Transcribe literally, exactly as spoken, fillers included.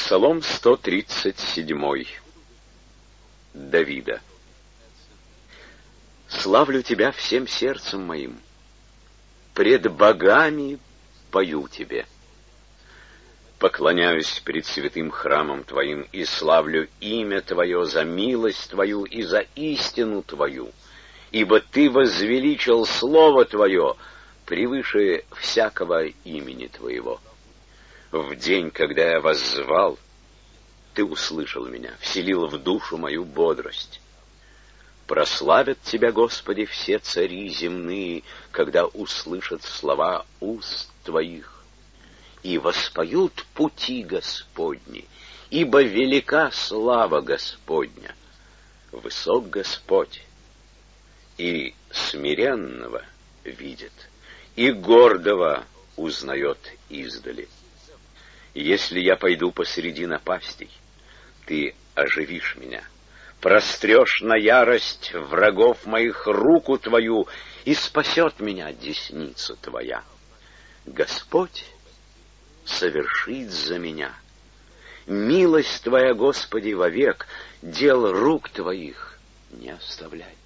Псалом сто тридцать семь. Давида. Славлю Тебя всем сердцем моим, пред богами пою Тебе. Поклоняюсь пред святым храмом Твоим и славлю имя Твое за милость Твою и за истину Твою, ибо Ты возвеличил Слово Твое превыше всякого имени Твоего. В день, когда я воззвал, Ты услышал меня, вселил в душу мою бодрость. Прославят Тебя, Господи, все цари земные, когда услышат слова уст Твоих, и воспоют пути Господни, ибо велика слава Господня. Высок Господь, и смиренного видит, и гордого узнает издали. Если я пойду посреди напастей, Ты оживишь меня, прострешь на ярость врагов моих руку Твою, и спасет меня десница Твоя. Господь совершит за меня. Милость Твоя, Господи, вовек, дел рук Твоих не оставляй.